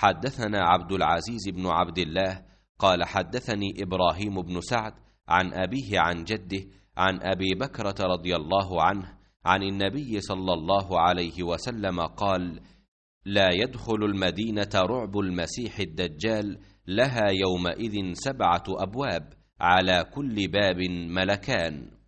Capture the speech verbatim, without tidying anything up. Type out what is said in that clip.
حدثنا عبد العزيز بن عبد الله قال حدثني إبراهيم بن سعد عن أبيه عن جده عن أبي بكرة رضي الله عنه عن النبي صلى الله عليه وسلم قال: لا يدخل المدينة رعب المسيح الدجال، لها يومئذ سبعة أبواب، على كل باب ملكان.